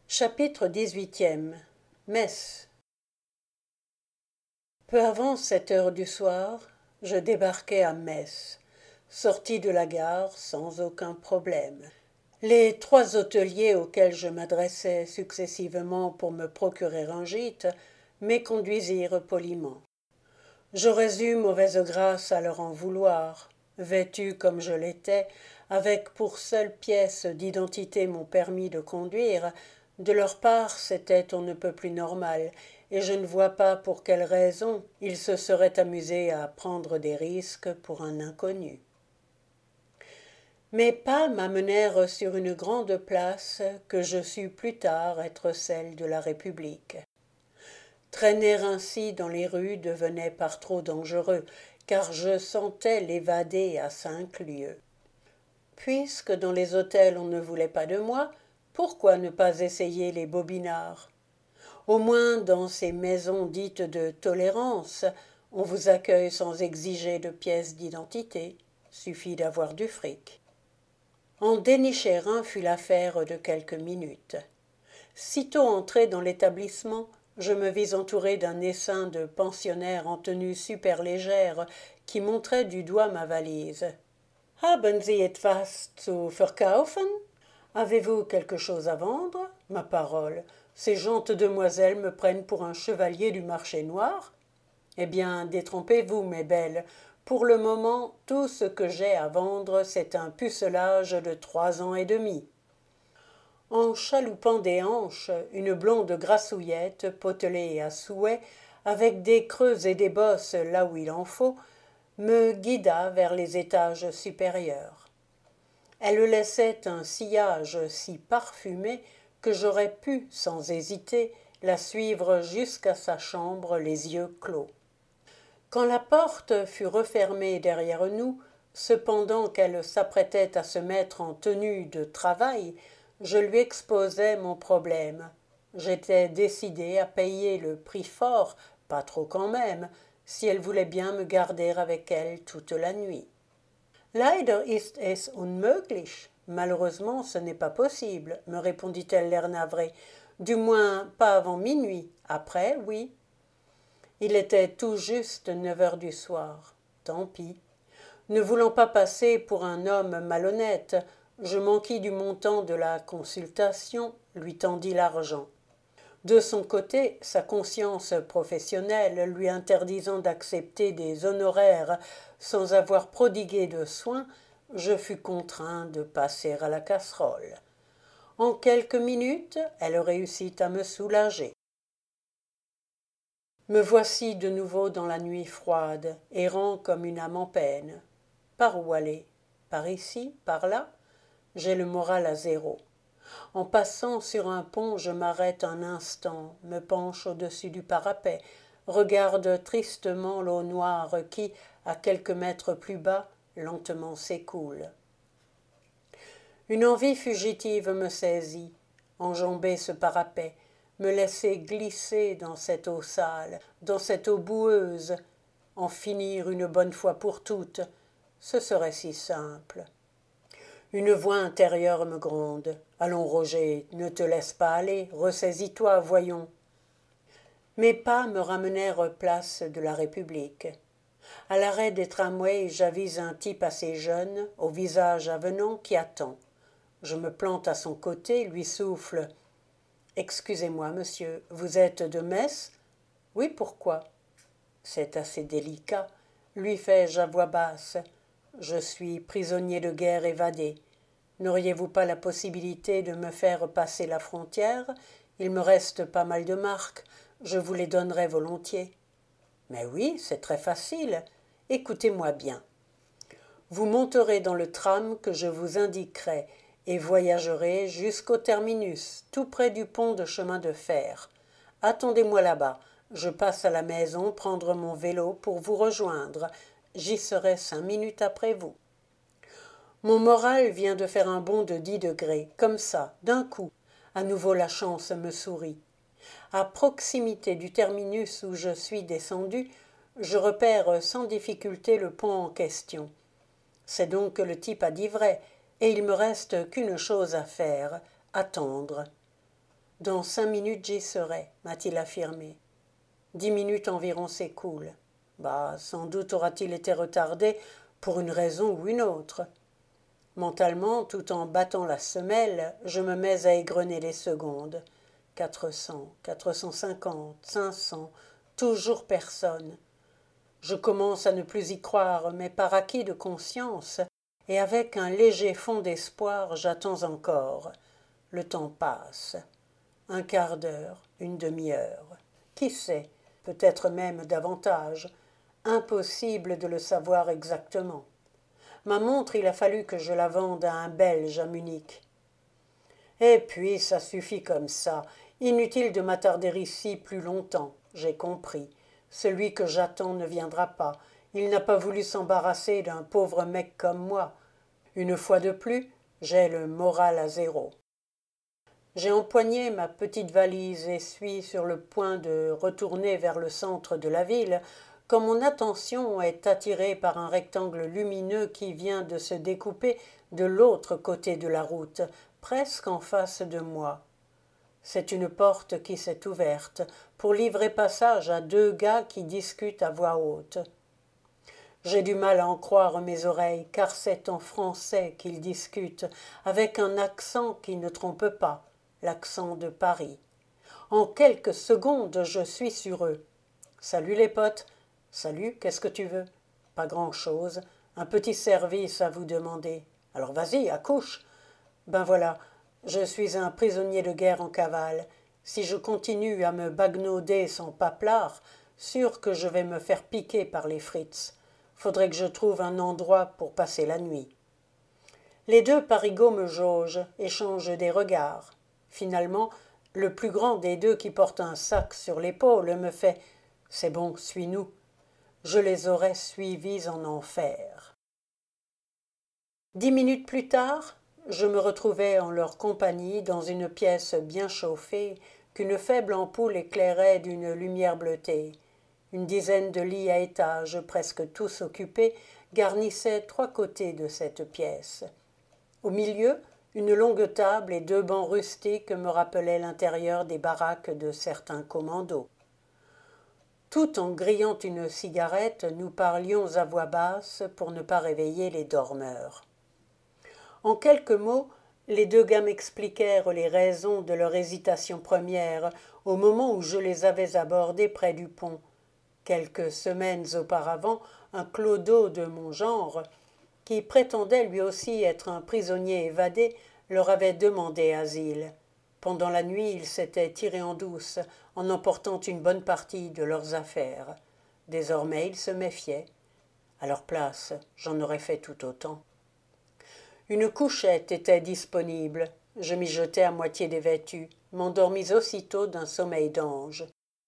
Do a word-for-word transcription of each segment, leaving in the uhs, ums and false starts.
Chapitre dix-huitième. Metz. Peu avant sept heures du soir, je débarquai à Metz, sorti de la gare sans aucun problème. Les trois hôteliers auxquels je m'adressai successivement pour me procurer un gîte m'éconduisirent poliment. J'aurais eu mauvaise grâce à leur en vouloir, vêtu comme je l'étais, avec pour seule pièce d'identité mon permis de conduire. De leur part, c'était on ne peut plus normal, et je ne vois pas pour quelle raison ils se seraient amusés à prendre des risques pour un inconnu. Mes pas m'amenèrent sur une grande place que je sus plus tard être celle de la République. Traîner ainsi dans les rues devenait par trop dangereux, car je sentais l'évader à cinq lieues. Puisque dans les hôtels on ne voulait pas de moi, pourquoi ne pas essayer les bobinards? Au moins dans ces maisons dites de tolérance, on vous accueille sans exiger de pièces d'identité, suffit d'avoir du fric. En dénicher un fut l'affaire de quelques minutes. Sitôt entré dans l'établissement, je me vis entouré d'un essaim de pensionnaires en tenue super-légère qui montraient du doigt ma valise. « Haben Sie etwas zu verkaufen » ? Avez-vous quelque chose à vendre? Ma parole, ces gentes demoiselles me prennent pour un chevalier du marché noir? Eh bien, détrompez-vous, mes belles. Pour le moment, tout ce que j'ai à vendre, c'est un pucelage de trois ans et demi. En chaloupant des hanches, une blonde grassouillette, potelée à souhait, avec des creux et des bosses là où il en faut, me guida vers les étages supérieurs. Elle laissait un sillage si parfumé que j'aurais pu, sans hésiter, la suivre jusqu'à sa chambre les yeux clos. Quand la porte fut refermée derrière nous, cependant qu'elle s'apprêtait à se mettre en tenue de travail, je lui exposai mon problème. J'étais décidé à payer le prix fort, pas trop quand même, si elle voulait bien me garder avec elle toute la nuit. Leider ist es unmöglich. Malheureusement, ce n'est pas possible, me répondit-elle l'air navré. Du moins, pas avant minuit. Après, oui. Il était tout juste neuf heures du soir. Tant pis. Ne voulant pas passer pour un homme malhonnête, je m'enquis du montant de la consultation, lui tendis l'argent. De son côté, sa conscience professionnelle lui interdisant d'accepter des honoraires sans avoir prodigué de soins, je fus contraint de passer à la casserole. En quelques minutes, elle réussit à me soulager. Me voici de nouveau dans la nuit froide, errant comme une âme en peine. Par où aller? Par ici? Par là? J'ai le moral à zéro. En passant sur un pont, je m'arrête un instant, me penche au-dessus du parapet, regarde tristement l'eau noire qui, à quelques mètres plus bas, lentement s'écoule. Une envie fugitive me saisit, enjamber ce parapet, me laisser glisser dans cette eau sale, dans cette eau boueuse, en finir une bonne fois pour toutes, ce serait si simple. Une voix intérieure me gronde. « Allons, Roger, ne te laisse pas aller, ressaisis-toi, voyons. » Mes pas me ramenèrent place de la République. À l'arrêt des tramways, j'avise un type assez jeune, au visage avenant, qui attend. Je me plante à son côté, lui souffle. « Excusez-moi, monsieur, vous êtes de Metz ?»« Oui, pourquoi ?»« C'est assez délicat, » lui fais-je à voix basse. Je suis prisonnier de guerre évadé. N'auriez-vous pas la possibilité de me faire passer la frontière? Il me reste pas mal de marques, je vous les donnerais volontiers. Mais oui, c'est très facile. Écoutez-moi bien. Vous monterez dans le tram que je vous indiquerai et voyagerez jusqu'au terminus, tout près du pont de chemin de fer. Attendez-moi là-bas. Je passe à la maison prendre mon vélo pour vous rejoindre. J'y serai cinq minutes après vous. Mon moral vient de faire un bond de dix degrés, comme ça, d'un coup. À nouveau la chance me sourit. À proximité du terminus où je suis descendu, je repère sans difficulté le pont en question. C'est donc que le type a dit vrai, et il me reste qu'une chose à faire, attendre. Dans cinq minutes j'y serai, m'a-t-il affirmé. Dix minutes environ s'écoulent. Bah, sans doute aura-t-il été retardé pour une raison ou une autre. Mentalement, tout en battant la semelle, je me mets à égrener les secondes. Quatre cents, quatre cent cinquante, cinq cents, toujours personne. Je commence à ne plus y croire, mais par acquis de conscience, et avec un léger fond d'espoir, j'attends encore. Le temps passe. Un quart d'heure, une demi-heure. Qui sait, peut-être même davantage. Impossible de le savoir exactement. Ma montre, il a fallu que je la vende à un Belge à Munich. Et puis, ça suffit comme ça. Inutile de m'attarder ici plus longtemps. J'ai compris. Celui que j'attends ne viendra pas. Il n'a pas voulu s'embarrasser d'un pauvre mec comme moi. Une fois de plus, j'ai le moral à zéro. J'ai empoigné ma petite valise et suis sur le point de retourner vers le centre de la ville quand mon attention est attirée par un rectangle lumineux qui vient de se découper de l'autre côté de la route, presque en face de moi. C'est une porte qui s'est ouverte pour livrer passage à deux gars qui discutent à voix haute. J'ai du mal à en croire mes oreilles, car c'est en français qu'ils discutent, avec un accent qui ne trompe pas, l'accent de Paris. En quelques secondes, je suis sur eux. « Salut les potes. »« Salut, qu'est-ce que tu veux ?»« Pas grand-chose. Un petit service à vous demander. »« Alors vas-y, accouche. »« Ben voilà, je suis un prisonnier de guerre en cavale. Si je continue à me bagnauder sans paplard, sûr que je vais me faire piquer par les frites. Faudrait que je trouve un endroit pour passer la nuit. » Les deux parigots me jaugent, échangent des regards. Finalement, le plus grand des deux qui porte un sac sur l'épaule me fait « C'est bon, suis-nous ». Je les aurais suivis en enfer. Dix minutes plus tard, je me retrouvais en leur compagnie dans une pièce bien chauffée qu'une faible ampoule éclairait d'une lumière bleutée. Une dizaine de lits à étages, presque tous occupés, garnissaient trois côtés de cette pièce. Au milieu, une longue table et deux bancs rustiques me rappelaient l'intérieur des baraques de certains commandos. Tout en grillant une cigarette, nous parlions à voix basse pour ne pas réveiller les dormeurs. En quelques mots, les deux gars m'expliquèrent les raisons de leur hésitation première au moment où je les avais abordés près du pont. Quelques semaines auparavant, un clodo de mon genre, qui prétendait lui aussi être un prisonnier évadé, leur avait demandé asile. Pendant la nuit, ils s'étaient tirés en douce, en emportant une bonne partie de leurs affaires. Désormais, ils se méfiaient. À leur place, j'en aurais fait tout autant. Une couchette était disponible. Je m'y jetai à moitié dévêtu, m'endormis aussitôt d'un sommeil d'ange.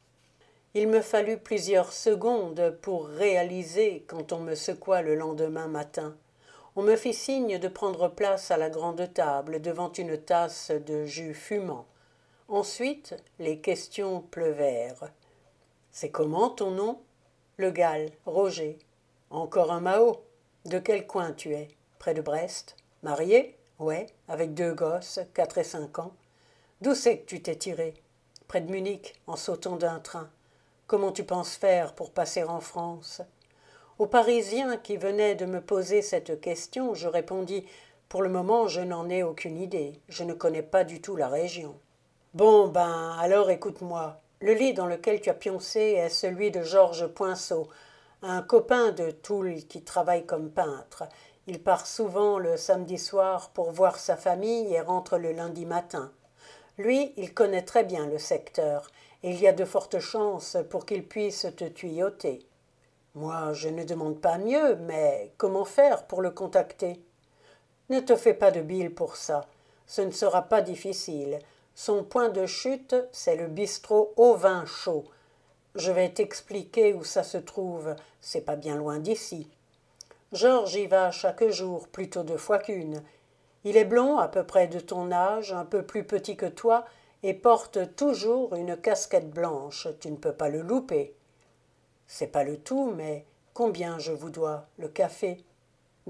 Il me fallut plusieurs secondes pour réaliser quand on me secoua le lendemain matin. On me fit signe de prendre place à la grande table devant une tasse de jus fumant. Ensuite, les questions pleuvèrent. « C'est comment ton nom ?»« Le Gall, Roger. »« Encore un Mao. De quel coin tu es ? Près de Brest. Marié ? Ouais, avec deux gosses, quatre et cinq ans. D'où c'est que tu t'es tiré ? Près de Munich, en sautant d'un train. Comment tu penses faire pour passer en France ? Au Parisien qui venait de me poser cette question, je répondis « Pour le moment, je n'en ai aucune idée. Je ne connais pas du tout la région. »« Bon, ben, alors écoute-moi. Le lit dans lequel tu as pioncé est celui de Georges Poinceau, un copain de Toul qui travaille comme peintre. Il part souvent le samedi soir pour voir sa famille et rentre le lundi matin. Lui, il connaît très bien le secteur, et il y a de fortes chances pour qu'il puisse te tuyauter. Moi, je ne demande pas mieux, mais comment faire pour le contacter ? Ne te fais pas de bile pour ça. Ce ne sera pas difficile. Son point de chute, c'est le bistrot au vin chaud. Je vais t'expliquer où ça se trouve. C'est pas bien loin d'ici. Georges y va chaque jour, plutôt deux fois qu'une. Il est blond, à peu près de ton âge, un peu plus petit que toi, et porte toujours une casquette blanche. Tu ne peux pas le louper. C'est pas le tout, mais combien je vous dois, le café ?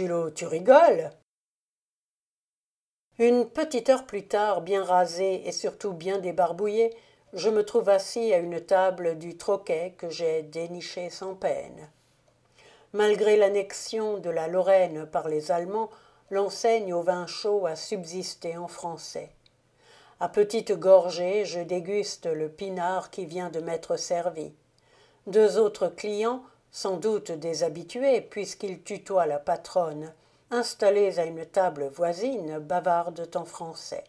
Dis, Julot, tu rigoles ? Une petite heure plus tard, bien rasé et surtout bien débarbouillé, je me trouve assis à une table du troquet que j'ai déniché sans peine. Malgré l'annexion de la Lorraine par les Allemands, l'enseigne au vin chaud a subsisté en français. À petites gorgées, je déguste le pinard qui vient de m'être servi. Deux autres clients, sans doute des habitués puisqu'ils tutoient la patronne, installés à une table voisine, bavardent en français.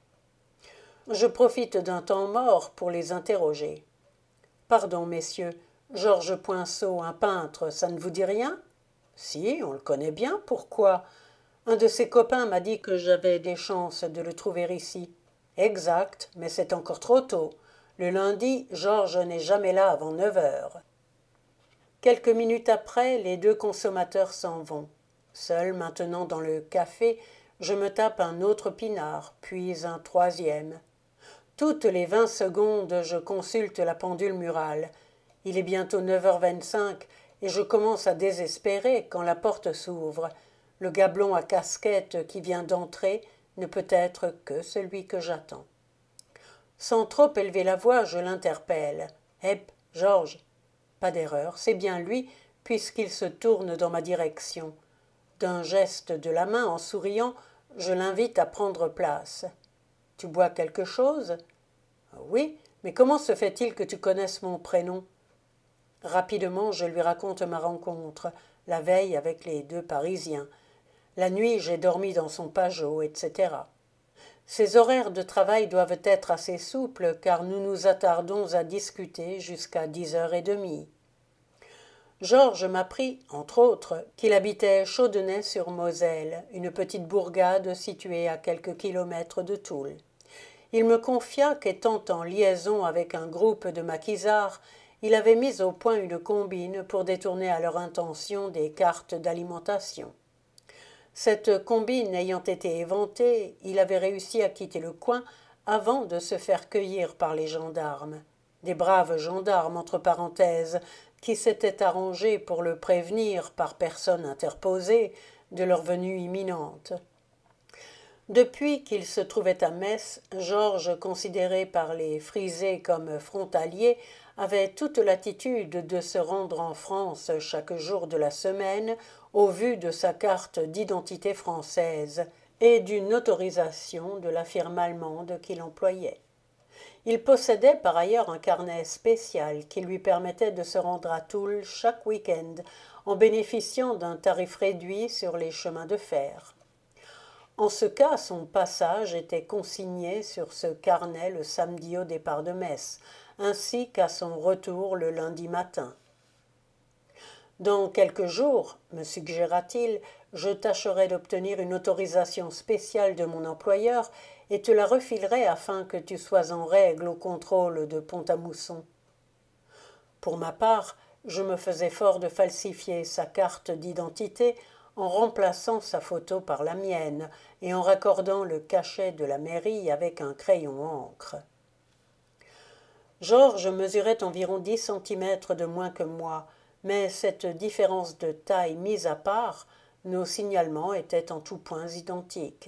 Je profite d'un temps mort pour les interroger. « Pardon, messieurs, Georges Poinceau, un peintre, ça ne vous dit rien ?»« Si, on le connaît bien, pourquoi ? Un de ses copains m'a dit que j'avais des chances de le trouver ici. »« Exact, mais c'est encore trop tôt. Le lundi, Georges n'est jamais là avant neuf heures. » Quelques minutes après, les deux consommateurs s'en vont. Seul maintenant dans le café, je me tape un autre pinard, puis un troisième. Toutes les vingt secondes, je consulte la pendule murale. Il est bientôt neuf heures vingt-cinq et je commence à désespérer quand la porte s'ouvre. Le gablon à casquette qui vient d'entrer ne peut être que celui que j'attends. Sans trop élever la voix, je l'interpelle. « Hep, Georges !» Pas d'erreur, c'est bien lui, puisqu'il se tourne dans ma direction. D'un geste de la main, en souriant, je l'invite à prendre place. « Tu bois quelque chose ?»« Oui, mais comment se fait-il que tu connaisses mon prénom ?» Rapidement, je lui raconte ma rencontre, la veille avec les deux Parisiens. La nuit, j'ai dormi dans son Pajot, et cetera. Ses horaires de travail doivent être assez souples, car nous nous attardons à discuter jusqu'à dix heures et demie. Georges m'apprit, entre autres, qu'il habitait Chaudenay-sur-Moselle, une petite bourgade située à quelques kilomètres de Toul. Il me confia qu'étant en liaison avec un groupe de maquisards, il avait mis au point une combine pour détourner à leur intention des cartes d'alimentation. Cette combine ayant été éventée, il avait réussi à quitter le coin avant de se faire cueillir par les gendarmes. Des braves gendarmes, entre parenthèses, qui s'étaient arrangés pour le prévenir par personne interposée de leur venue imminente. Depuis qu'il se trouvait à Metz, Georges, considéré par les frisés comme frontalier, avait toute l'attitude de se rendre en France chaque jour de la semaine au vu de sa carte d'identité française et d'une autorisation de la firme allemande qu'il employait. Il possédait par ailleurs un carnet spécial qui lui permettait de se rendre à Toul chaque week-end en bénéficiant d'un tarif réduit sur les chemins de fer. En ce cas, son passage était consigné sur ce carnet le samedi au départ de Metz, ainsi qu'à son retour le lundi matin. Dans quelques jours, me suggéra-t-il, je tâcherai d'obtenir une autorisation spéciale de mon employeur et te la refilerai afin que tu sois en règle au contrôle de Pont-à-Mousson. Pour ma part, je me faisais fort de falsifier sa carte d'identité en remplaçant sa photo par la mienne et en raccordant le cachet de la mairie avec un crayon encre. Georges mesurait environ dix centimètres de moins que moi, mais cette différence de taille mise à part, nos signalements étaient en tous points identiques.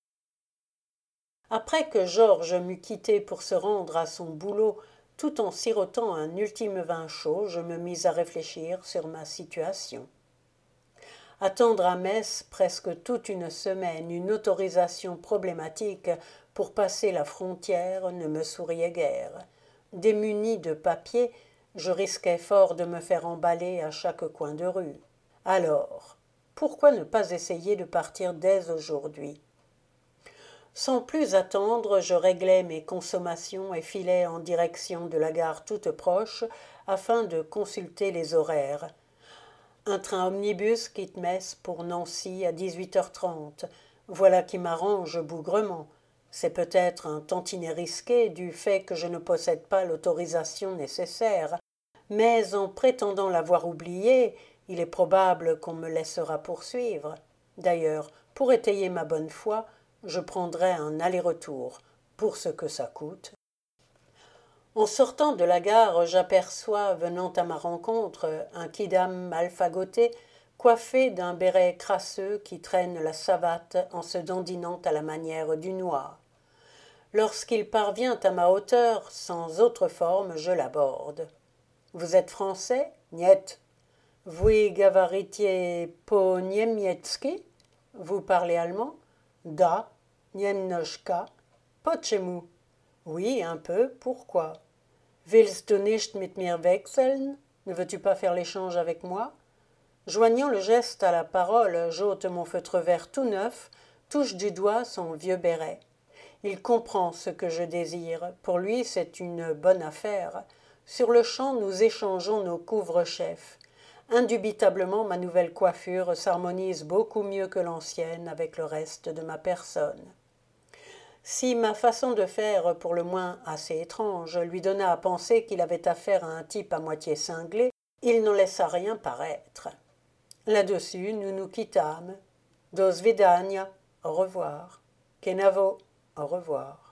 Après que Georges m'eut quitté pour se rendre à son boulot, tout en sirotant un ultime vin chaud, je me mis à réfléchir sur ma situation. Attendre à Metz presque toute une semaine une autorisation problématique pour passer la frontière ne me souriait guère. Démuni de papier, je risquais fort de me faire emballer à chaque coin de rue. Alors, pourquoi ne pas essayer de partir dès aujourd'hui ? Sans plus attendre, je réglai mes consommations et filai en direction de la gare toute proche afin de consulter les horaires. Un train omnibus quitte Metz pour Nancy à dix-huit heures trente. Voilà qui m'arrange bougrement. C'est peut-être un tantinet risqué du fait que je ne possède pas l'autorisation nécessaire, mais en prétendant l'avoir oubliée, il est probable qu'on me laissera poursuivre. D'ailleurs, pour étayer ma bonne foi, je prendrai un aller-retour, pour ce que ça coûte. En sortant de la gare, j'aperçois, venant à ma rencontre, un quidam mal fagoté, coiffé d'un béret crasseux qui traîne la savate en se dandinant à la manière du noir. Lorsqu'il parvient à ma hauteur, sans autre forme, je l'aborde. « Vous êtes français ? Niet. Vous gavaritiez po niemiecki ? Vous parlez allemand ? Da, niemnoschka. Почему ? Oui, un peu. Pourquoi ? Willst du nicht mit mir wechseln ? Ne veux-tu pas faire l'échange avec moi ? Joignant le geste à la parole, j'ôte mon feutre vert tout neuf, touche du doigt son vieux béret. Il comprend ce que je désire. Pour lui, c'est une bonne affaire. Sur le champ, nous échangeons nos couvre-chefs. Indubitablement, ma nouvelle coiffure s'harmonise beaucoup mieux que l'ancienne avec le reste de ma personne. Si ma façon de faire, pour le moins assez étrange, lui donna à penser qu'il avait affaire à un type à moitié cinglé, il n'en laissa rien paraître. Là-dessus, nous nous quittâmes. Do svidania, au revoir. Kenavo, au revoir.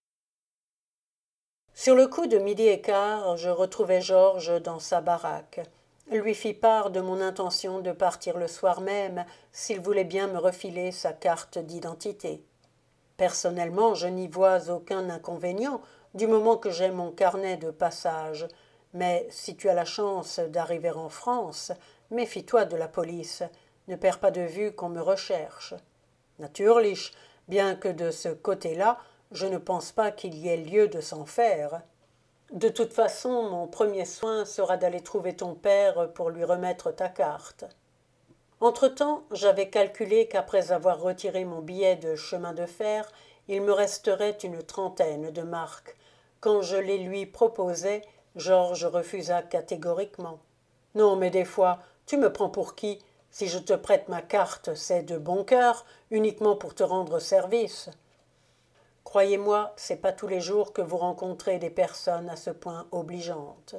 Sur le coup de midi et quart, je retrouvai Georges dans sa baraque. Lui fit part de mon intention de partir le soir même s'il voulait bien me refiler sa carte d'identité. Personnellement, je n'y vois aucun inconvénient du moment que j'ai mon carnet de passage. Mais si tu as la chance d'arriver en France, méfie-toi de la police. Ne perds pas de vue qu'on me recherche. Natürlich, bien que de ce côté-là, je ne pense pas qu'il y ait lieu de s'en faire. De toute façon, mon premier soin sera d'aller trouver ton père pour lui remettre ta carte. Entre-temps, j'avais calculé qu'après avoir retiré mon billet de chemin de fer, il me resterait une trentaine de marques. Quand je les lui proposai, Georges refusa catégoriquement. « Non, mais des fois, tu me prends pour qui ? Si je te prête ma carte, c'est de bon cœur, uniquement pour te rendre service. » Croyez-moi, c'est pas tous les jours que vous rencontrez des personnes à ce point obligeantes.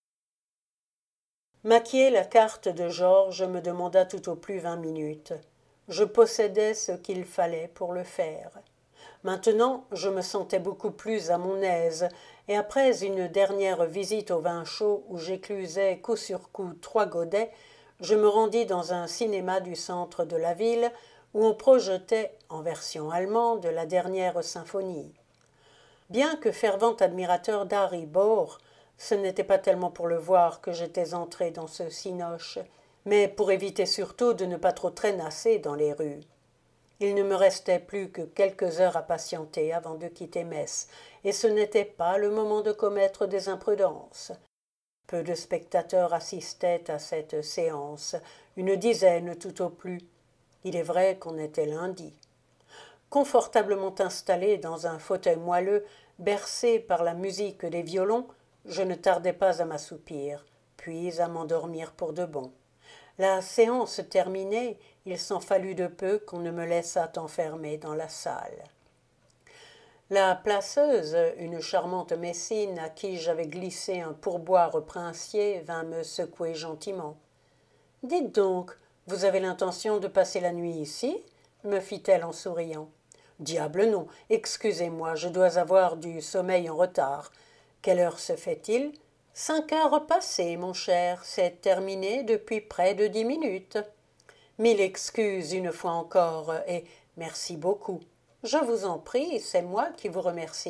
Maquiller la carte de Georges me demanda tout au plus vingt minutes. Je possédais ce qu'il fallait pour le faire. Maintenant, je me sentais beaucoup plus à mon aise, et après une dernière visite au vin chaud où j'éclusais coup sur coup trois godets, je me rendis dans un cinéma du centre de la ville où on projetait, en version allemande, la dernière symphonie. Bien que fervent admirateur d'Harry Bohr, ce n'était pas tellement pour le voir que j'étais entré dans ce cinoche, mais pour éviter surtout de ne pas trop traînasser dans les rues. Il ne me restait plus que quelques heures à patienter avant de quitter Metz, et ce n'était pas le moment de commettre des imprudences. Peu de spectateurs assistaient à cette séance, une dizaine tout au plus. Il est vrai qu'on était lundi. Confortablement installé dans un fauteuil moelleux, bercé par la musique des violons, je ne tardai pas à m'assoupir, puis à m'endormir pour de bon. La séance terminée, il s'en fallut de peu qu'on ne me laissât enfermer dans la salle. La placeuse, une charmante messine à qui j'avais glissé un pourboire princier, vint me secouer gentiment. « Dites donc, vous avez l'intention de passer la nuit ici ?» me fit-elle en souriant. « Diable non, excusez-moi, je dois avoir du sommeil en retard. Quelle heure se fait-il ? » « Cinq heures passées, mon cher, c'est terminé depuis près de dix minutes. »« Mille excuses une fois encore, et merci beaucoup. »« Je vous en prie, c'est moi qui vous remercie. »